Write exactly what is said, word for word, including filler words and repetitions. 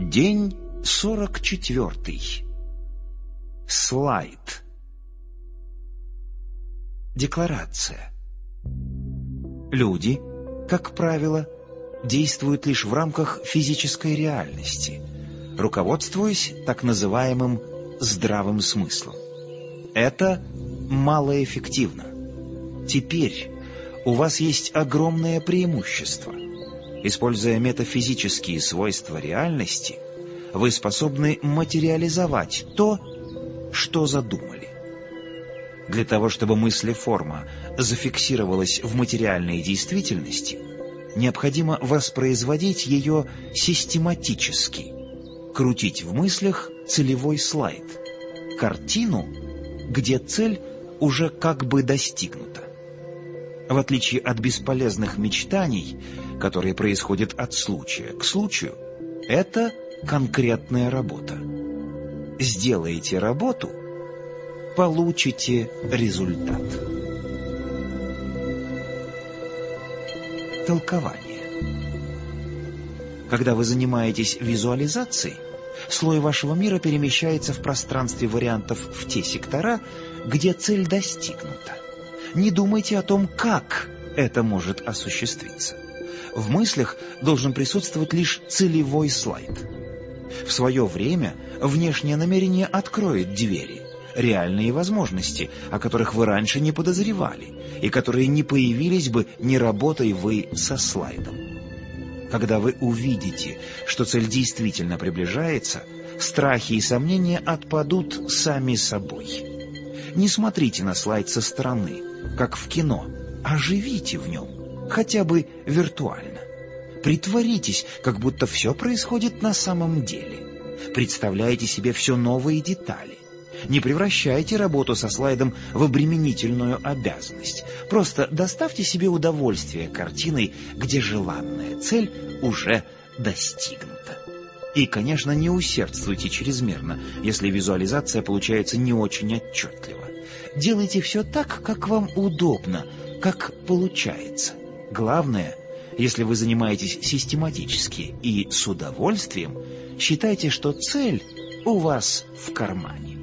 День сорок четвертый. Слайд. Декларация. Люди, как правило, действуют лишь в рамках физической реальности, руководствуясь так называемым здравым смыслом. Это малоэффективно. Теперь у вас есть огромное преимущество. Используя метафизические свойства реальности, вы способны материализовать то, что задумали. Для того, чтобы мыслеформа зафиксировалась в материальной действительности, необходимо воспроизводить ее систематически, крутить в мыслях целевой слайд, картину, где цель уже как бы достигнута. В отличие от бесполезных мечтаний, которые происходят от случая к случаю, это конкретная работа. Сделаете работу, получите результат. Толкование. Когда вы занимаетесь визуализацией, слой вашего мира перемещается в пространстве вариантов в те сектора, где цель достигнута. Не думайте о том, как это может осуществиться. В мыслях должен присутствовать лишь целевой слайд. В свое время внешнее намерение откроет двери, реальные возможности, о которых вы раньше не подозревали, и которые не появились бы, не работая вы со слайдом. Когда вы увидите, что цель действительно приближается, страхи и сомнения отпадут сами собой. Не смотрите на слайд со стороны, как в кино, а живите в нем, хотя бы виртуально. Притворитесь, как будто все происходит на самом деле. Представляйте себе все новые детали. Не превращайте работу со слайдом в обременительную обязанность. Просто доставьте себе удовольствие картиной, где желанная цель уже достигнута. И, конечно, не усердствуйте чрезмерно, если визуализация получается не очень отчетливо. Делайте все так, как вам удобно, как получается. Главное, если вы занимаетесь систематически и с удовольствием, считайте, что цель у вас в кармане.